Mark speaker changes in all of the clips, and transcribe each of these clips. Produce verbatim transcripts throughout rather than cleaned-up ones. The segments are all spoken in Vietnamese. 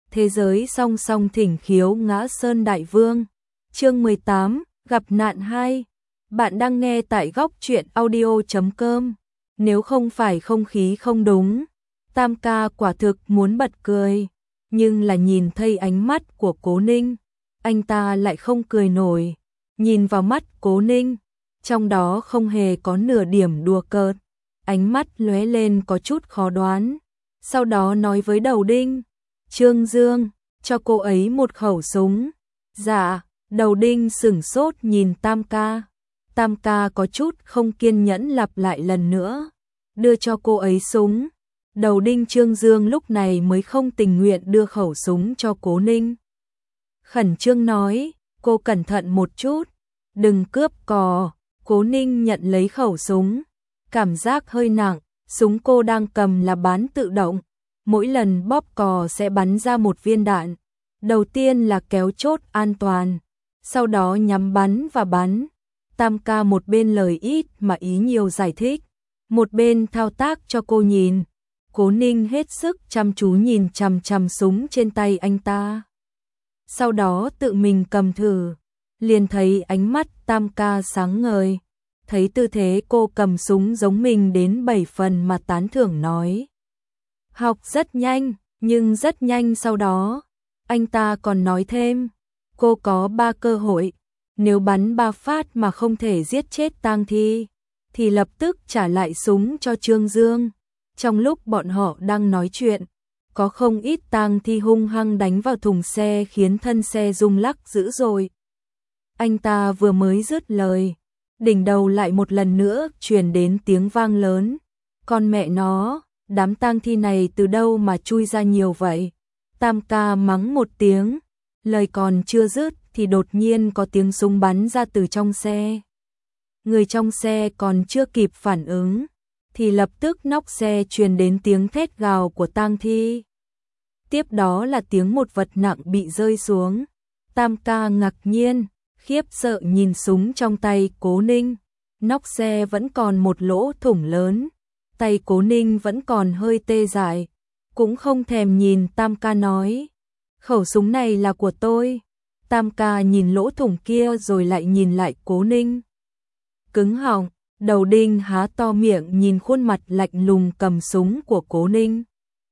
Speaker 1: thế giới song song thỉnh khiếu ngã sơn đại vương. Chương mười tám, gặp nạn hai. Bạn đang nghe tại góc truyện audio chấm com. Nếu không phải không khí không đúng, Tam ca quả thực muốn bật cười, nhưng là nhìn thấy ánh mắt của Cố Ninh, anh ta lại không cười nổi. Nhìn vào mắt Cố Ninh, trong đó không hề có nửa điểm đùa cợt, ánh mắt lóe lên có chút khó đoán. Sau đó nói với Đầu Đinh, Trương Dương, cho cô ấy một khẩu súng. Dạ. Đầu Đinh sửng sốt nhìn Tam ca. Tam ca có chút không kiên nhẫn lặp lại lần nữa, đưa cho cô ấy súng. Đầu Đinh Trương Dương lúc này mới không tình nguyện đưa khẩu súng cho Cố Ninh. Khẩn trương nói, cô cẩn thận một chút, đừng cướp cò. Cố Ninh nhận lấy khẩu súng, cảm giác hơi nặng, súng cô đang cầm là bán tự động, mỗi lần bóp cò sẽ bắn ra một viên đạn. Đầu tiên là kéo chốt an toàn, sau đó nhắm bắn và bắn. Tam ca một bên lời ít mà ý nhiều giải thích, một bên thao tác cho cô nhìn. Cố Ninh hết sức chăm chú nhìn chằm chằm súng trên tay anh ta, sau đó tự mình cầm thử, liền thấy ánh mắt Tam ca sáng ngời, thấy tư thế cô cầm súng giống mình đến bảy phần mà tán thưởng nói. Học rất nhanh, nhưng rất nhanh sau đó, anh ta còn nói thêm, cô có ba cơ hội, nếu bắn ba phát mà không thể giết chết tang thi, thì lập tức trả lại súng cho Trương Dương. Trong lúc bọn họ đang nói chuyện, có không ít tang thi hung hăng đánh vào thùng xe khiến thân xe rung lắc dữ dội. Anh ta vừa mới dứt lời, đỉnh đầu lại một lần nữa truyền đến tiếng vang lớn. Con mẹ nó, đám tang thi này từ đâu mà chui ra nhiều vậy? Tam ca mắng một tiếng, lời còn chưa dứt thì đột nhiên có tiếng súng bắn ra từ trong xe. Người trong xe còn chưa kịp phản ứng, thì lập tức nóc xe truyền đến tiếng thét gào của tang thi. Tiếp đó là tiếng một vật nặng bị rơi xuống. Tam ca ngạc nhiên, khiếp sợ nhìn súng trong tay Cố Ninh. Nóc xe vẫn còn một lỗ thủng lớn, tay Cố Ninh vẫn còn hơi tê dại, cũng không thèm nhìn Tam ca nói, khẩu súng này là của tôi. Tam ca nhìn lỗ thủng kia rồi lại nhìn lại Cố Ninh. Cứng họng, Đầu Đinh há to miệng nhìn khuôn mặt lạnh lùng cầm súng của Cố Ninh.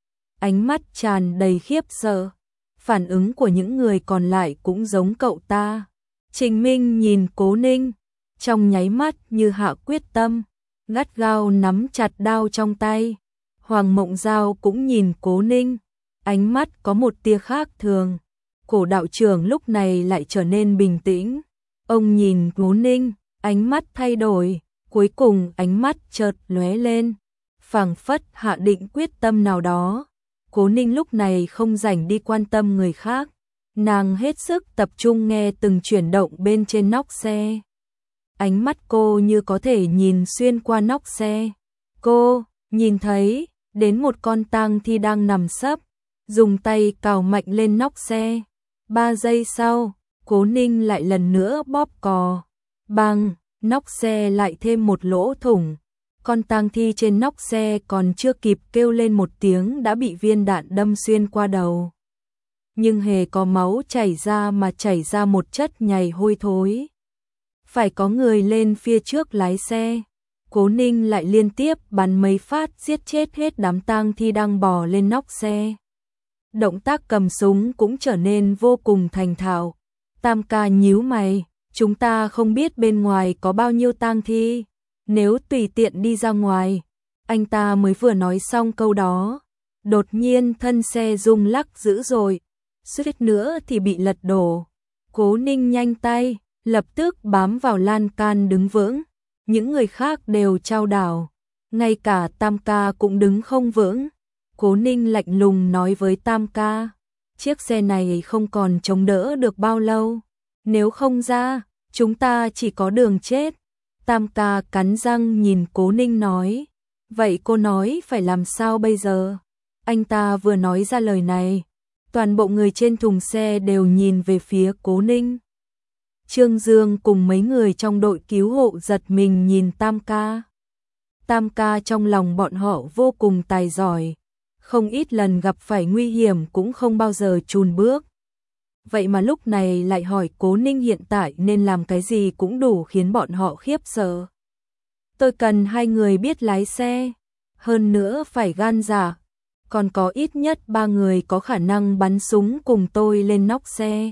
Speaker 1: Ánh mắt tràn đầy khiếp sợ, phản ứng của những người còn lại cũng giống cậu ta. Trình Minh nhìn Cố Ninh, trong nháy mắt như hạ quyết tâm, gắt gao nắm chặt đao trong tay. Hoàng Mộng Giao cũng nhìn Cố Ninh, ánh mắt có một tia khác thường. Cổ đạo trưởng lúc này lại trở nên bình tĩnh. Ông nhìn Cố Ninh, ánh mắt thay đổi, cuối cùng ánh mắt chợt lóe lên, phảng phất hạ định quyết tâm nào đó. Cố Ninh lúc này không rảnh đi quan tâm người khác, nàng hết sức tập trung nghe từng chuyển động bên trên nóc xe. Ánh mắt cô như có thể nhìn xuyên qua nóc xe. Cô nhìn thấy đến một con tang thi đang nằm sấp, dùng tay cào mạnh lên nóc xe. Ba giây sau, Cố Ninh lại lần nữa bóp cò. Bang, nóc xe lại thêm một lỗ thủng. Con tang thi trên nóc xe còn chưa kịp kêu lên một tiếng đã bị viên đạn đâm xuyên qua đầu. Nhưng hề có máu chảy ra mà chảy ra một chất nhầy hôi thối. Phải có người lên phía trước lái xe. Cố Ninh lại liên tiếp bắn mấy phát giết chết hết đám tang thi đang bò lên nóc xe. Động tác cầm súng cũng trở nên vô cùng thành thạo. Tam ca nhíu mày, chúng ta không biết bên ngoài có bao nhiêu tang thi, nếu tùy tiện đi ra ngoài. Anh ta mới vừa nói xong câu đó, đột nhiên thân xe rung lắc dữ dội, suýt nữa thì bị lật đổ. Cố Ninh nhanh tay, lập tức bám vào lan can đứng vững. Những người khác đều chao đảo, ngay cả Tam ca cũng đứng không vững. Cố Ninh lạnh lùng nói với Tam ca, chiếc xe này không còn chống đỡ được bao lâu, nếu không ra, chúng ta chỉ có đường chết. Tam ca cắn răng nhìn Cố Ninh nói, vậy cô nói phải làm sao bây giờ? Anh ta vừa nói ra lời này, toàn bộ người trên thùng xe đều nhìn về phía Cố Ninh. Trương Dương cùng mấy người trong đội cứu hộ giật mình nhìn Tam ca. Tam ca trong lòng bọn họ vô cùng tài giỏi, không ít lần gặp phải nguy hiểm cũng không bao giờ chùn bước. Vậy mà lúc này lại hỏi Cố Ninh hiện tại nên làm cái gì cũng đủ khiến bọn họ khiếp sợ. Tôi cần hai người biết lái xe, hơn nữa phải gan dạ, còn có ít nhất ba người có khả năng bắn súng cùng tôi lên nóc xe.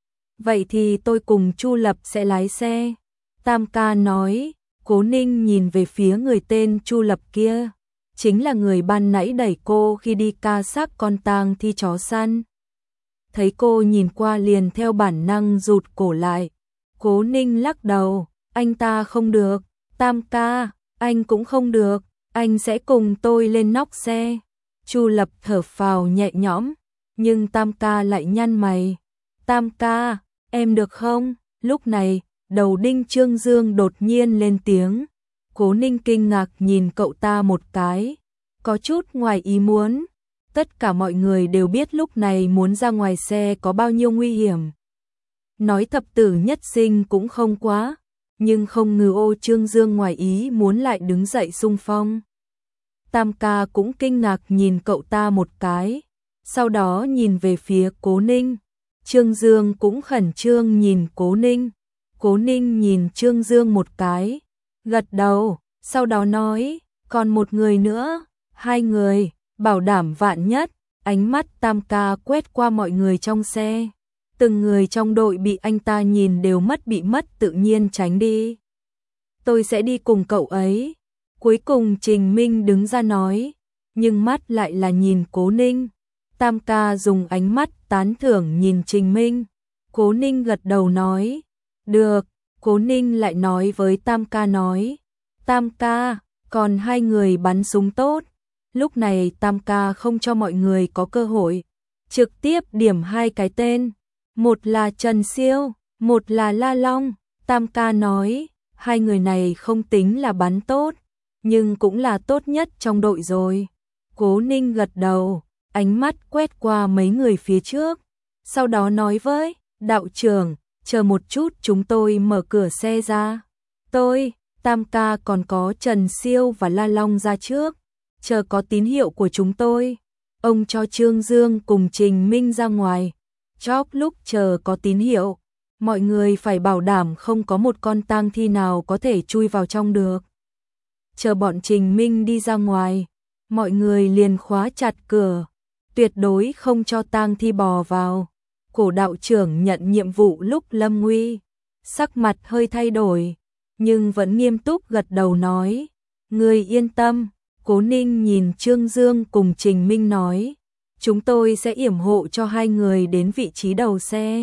Speaker 1: Vậy thì tôi cùng Chu Lập sẽ lái xe. Tam ca nói. Cố Ninh nhìn về phía người tên Chu Lập kia, chính là người ban nãy đẩy cô khi đi ca xác con tang thi chó săn. Thấy cô nhìn qua liền theo bản năng rụt cổ lại. Cố Ninh lắc đầu, anh ta không được. Tam ca, anh cũng không được, anh sẽ cùng tôi lên nóc xe. Chu Lập thở phào nhẹ nhõm, nhưng Tam ca lại nhăn mày. Tam ca, em được không? Lúc này, đầu đinh Trương Dương đột nhiên lên tiếng. Cố Ninh kinh ngạc nhìn cậu ta một cái, có chút ngoài ý muốn. Tất cả mọi người đều biết lúc này muốn ra ngoài xe có bao nhiêu nguy hiểm. Nói thập tử nhất sinh cũng không quá, nhưng không ngờ ô Trương Dương ngoài ý muốn lại đứng dậy xung phong. Tam ca cũng kinh ngạc nhìn cậu ta một cái, sau đó nhìn về phía Cố Ninh. Trương Dương cũng khẩn trương nhìn Cố Ninh. Cố Ninh nhìn Trương Dương một cái, gật đầu, sau đó nói, còn một người nữa, hai người, bảo đảm vạn nhất. Ánh mắt Tam ca quét qua mọi người trong xe. Từng người trong đội bị anh ta nhìn đều mất bị mất tự nhiên tránh đi. Tôi sẽ đi cùng cậu ấy. Cuối cùng Trình Minh đứng ra nói, nhưng mắt lại là nhìn Cố Ninh. Tam ca dùng ánh mắt tán thưởng nhìn Trình Minh. Cố Ninh gật đầu nói, được. Cố Ninh lại nói với Tam ca nói, Tam ca, còn hai người bắn súng tốt. Lúc này Tam ca không cho mọi người có cơ hội, trực tiếp điểm hai cái tên, một là Trần Siêu, một là La Long. Tam ca nói, hai người này không tính là bắn tốt, nhưng cũng là tốt nhất trong đội rồi. Cố Ninh gật đầu, ánh mắt quét qua mấy người phía trước, sau đó nói với đạo trưởng, chờ một chút chúng tôi mở cửa xe ra. Tôi, Tam ca còn có Trần Siêu và La Long ra trước, chờ có tín hiệu của chúng tôi. Ông cho Trương Dương cùng Trình Minh ra ngoài. Chóp lúc chờ có tín hiệu, mọi người phải bảo đảm không có một con tang thi nào có thể chui vào trong được. Chờ bọn Trình Minh đi ra ngoài, mọi người liền khóa chặt cửa, tuyệt đối không cho tang thi bò vào. Cổ đạo trưởng nhận nhiệm vụ lúc lâm nguy, sắc mặt hơi thay đổi, nhưng vẫn nghiêm túc gật đầu nói, người yên tâm. Cố Ninh nhìn Trương Dương cùng Trình Minh nói, chúng tôi sẽ yểm hộ cho hai người đến vị trí đầu xe.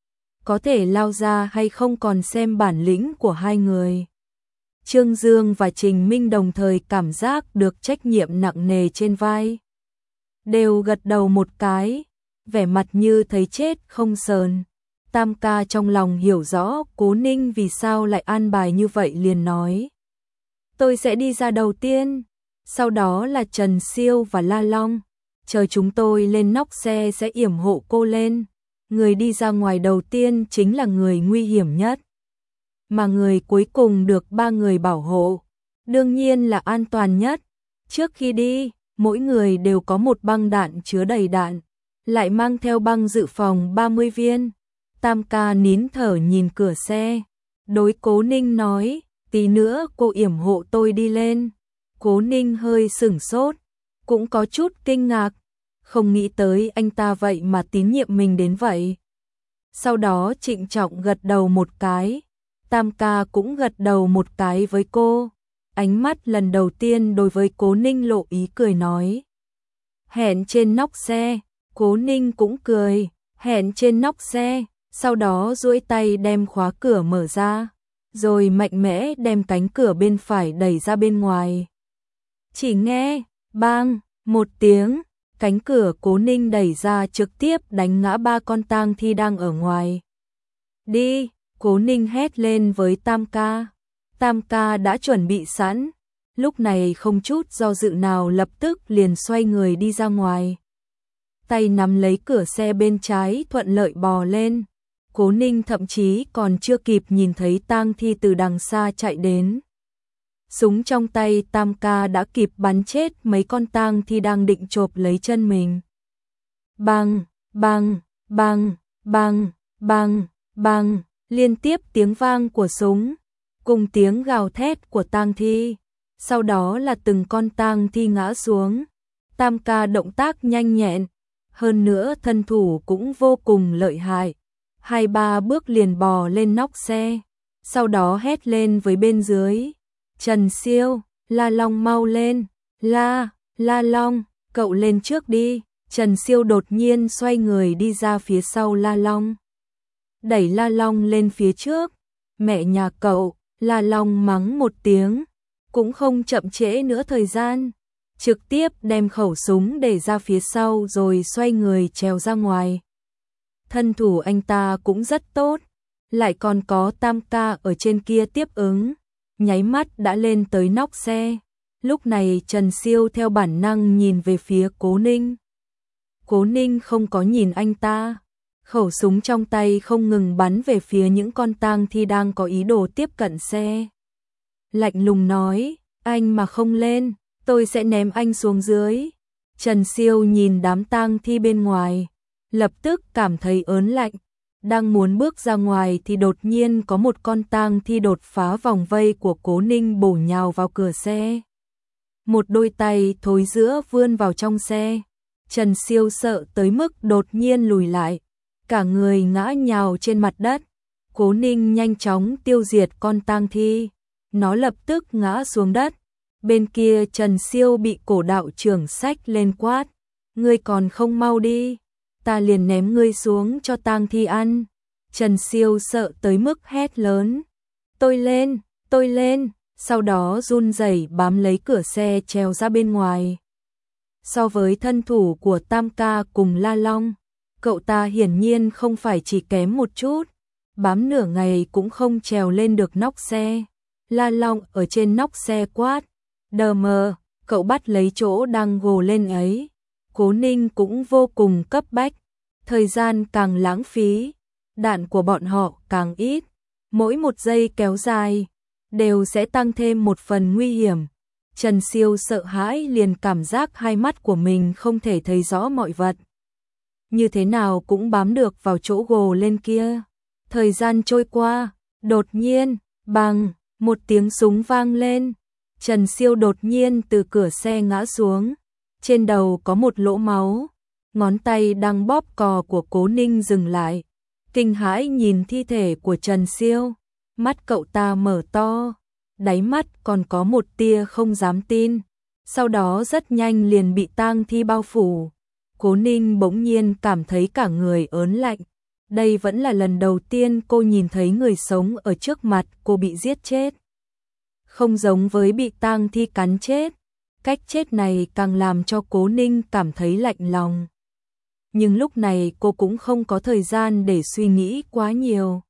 Speaker 1: Có thể lao ra hay không còn xem bản lĩnh của hai người. Trương Dương và Trình Minh đồng thời cảm giác được trách nhiệm nặng nề trên vai. Đều gật đầu một cái, vẻ mặt như thấy chết không sờn. Tam ca trong lòng hiểu rõ Cố Ninh vì sao lại an bài như vậy liền nói, tôi sẽ đi ra đầu tiên, sau đó là Trần Siêu và La Long, chờ chúng tôi lên nóc xe sẽ yểm hộ cô lên. Người đi ra ngoài đầu tiên chính là người nguy hiểm nhất, mà người cuối cùng được ba người bảo hộ, đương nhiên là an toàn nhất. Trước khi đi, mỗi người đều có một băng đạn chứa đầy đạn, lại mang theo băng dự phòng ba mươi viên. Tam ca nín thở nhìn cửa xe, đối Cố Ninh nói, tí nữa cô yểm hộ tôi đi lên. Cố Ninh hơi sửng sốt, cũng có chút kinh ngạc, không nghĩ tới anh ta vậy mà tín nhiệm mình đến vậy. Sau đó trịnh trọng gật đầu một cái, Tam ca cũng gật đầu một cái với cô. Ánh mắt lần đầu tiên đối với Cố Ninh lộ ý cười nói, hẹn trên nóc xe. Cố Ninh cũng cười, hẹn trên nóc xe, sau đó duỗi tay đem khóa cửa mở ra, rồi mạnh mẽ đem cánh cửa bên phải đẩy ra bên ngoài. Chỉ nghe, bang, một tiếng, cánh cửa Cố Ninh đẩy ra trực tiếp đánh ngã ba con tang thi đang ở ngoài. Đi, Cố Ninh hét lên với Tam ca. Tam ca đã chuẩn bị sẵn, lúc này không chút do dự nào lập tức liền xoay người đi ra ngoài. Tay nắm lấy cửa xe bên trái thuận lợi bò lên. Cố Ninh thậm chí còn chưa kịp nhìn thấy tang thi từ đằng xa chạy đến. Súng trong tay Tam ca đã kịp bắn chết mấy con tang thi đang định chộp lấy chân mình. Bang, bang, bang, bang, bang, bang, liên tiếp tiếng vang của súng, cùng tiếng gào thét của tang thi. Sau đó là từng con tang thi ngã xuống. Tam ca động tác nhanh nhẹn, hơn nữa thân thủ cũng vô cùng lợi hại. Hai ba bước liền bò lên nóc xe, sau đó hét lên với bên dưới. Trần Siêu, La Long mau lên, La, La Long, cậu lên trước đi. Trần Siêu đột nhiên xoay người đi ra phía sau La Long, đẩy La Long lên phía trước. Mẹ nhà cậu, La Long mắng một tiếng, cũng không chậm trễ nữa thời gian, trực tiếp đem khẩu súng để ra phía sau rồi xoay người trèo ra ngoài. Thân thủ anh ta cũng rất tốt, lại còn có Tam ca ở trên kia tiếp ứng, nháy mắt đã lên tới nóc xe. Lúc này Trần Siêu theo bản năng nhìn về phía Cố Ninh. Cố Ninh không có nhìn anh ta, khẩu súng trong tay không ngừng bắn về phía những con tang thi đang có ý đồ tiếp cận xe. Lạnh lùng nói, anh mà không lên, tôi sẽ ném anh xuống dưới. Trần Siêu nhìn đám tang thi bên ngoài, lập tức cảm thấy ớn lạnh. Đang muốn bước ra ngoài thì đột nhiên có một con tang thi đột phá vòng vây của Cố Ninh bổ nhào vào cửa xe. Một đôi tay thối rữa vươn vào trong xe. Trần Siêu sợ tới mức đột nhiên lùi lại, cả người ngã nhào trên mặt đất. Cố Ninh nhanh chóng tiêu diệt con tang thi, nó lập tức ngã xuống đất. Bên kia Trần Siêu bị cổ đạo trưởng xách lên quát, ngươi còn không mau đi, ta liền ném ngươi xuống cho tang thi ăn. Trần Siêu sợ tới mức hét lớn, tôi lên, tôi lên, sau đó run rẩy bám lấy cửa xe trèo ra bên ngoài. So với thân thủ của Tam ca cùng La Long, cậu ta hiển nhiên không phải chỉ kém một chút, bám nửa ngày cũng không trèo lên được nóc xe. La Long ở trên nóc xe quát, đờ mờ, cậu bắt lấy chỗ đang gồ lên ấy. Cố Ninh cũng vô cùng cấp bách, thời gian càng lãng phí, đạn của bọn họ càng ít, mỗi một giây kéo dài đều sẽ tăng thêm một phần nguy hiểm. Trần Siêu sợ hãi liền cảm giác hai mắt của mình không thể thấy rõ mọi vật, như thế nào cũng bám được vào chỗ gồ lên kia. Thời gian trôi qua, đột nhiên, bang, một tiếng súng vang lên. Trần Siêu đột nhiên từ cửa xe ngã xuống, trên đầu có một lỗ máu, ngón tay đang bóp cò của Cố Ninh dừng lại, kinh hãi nhìn thi thể của Trần Siêu, mắt cậu ta mở to, đáy mắt còn có một tia không dám tin, sau đó rất nhanh liền bị tang thi bao phủ. Cố Ninh bỗng nhiên cảm thấy cả người ớn lạnh, đây vẫn là lần đầu tiên cô nhìn thấy người sống ở trước mặt cô bị giết chết. Không giống với bị tang thi cắn chết, cách chết này càng làm cho Cố Ninh cảm thấy lạnh lòng. Nhưng lúc này cô cũng không có thời gian để suy nghĩ quá nhiều.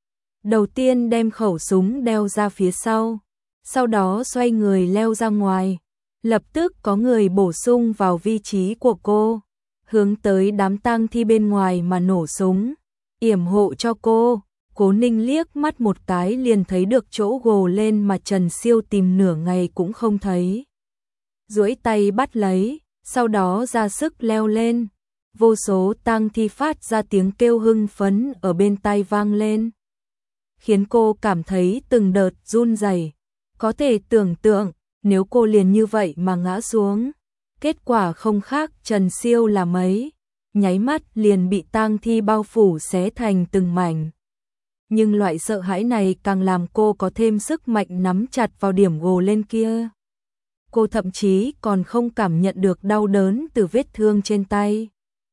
Speaker 1: Đầu tiên đem khẩu súng đeo ra phía sau, sau đó xoay người leo ra ngoài. Lập tức có người bổ sung vào vị trí của cô, hướng tới đám tang thi bên ngoài mà nổ súng, yểm hộ cho cô. Cố Ninh liếc mắt một cái liền thấy được chỗ gồ lên mà Trần Siêu tìm nửa ngày cũng không thấy. Duỗi tay bắt lấy, sau đó ra sức leo lên. Vô số tang thi phát ra tiếng kêu hưng phấn ở bên tai vang lên, khiến cô cảm thấy từng đợt run rẩy. Có thể tưởng tượng, nếu cô liền như vậy mà ngã xuống, kết quả không khác Trần Siêu là mấy, nháy mắt liền bị tang thi bao phủ xé thành từng mảnh. Nhưng loại sợ hãi này càng làm cô có thêm sức mạnh nắm chặt vào điểm gồ lên kia. Cô thậm chí còn không cảm nhận được đau đớn từ vết thương trên tay.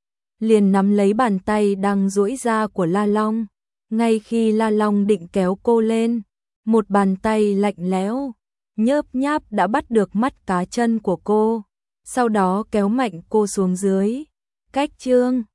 Speaker 1: Liền nắm lấy bàn tay đang duỗi ra của La Long. Ngay khi La Long định kéo cô lên, một bàn tay lạnh lẽo, nhớp nháp đã bắt được mắt cá chân của cô, sau đó kéo mạnh cô xuống dưới. Cách chương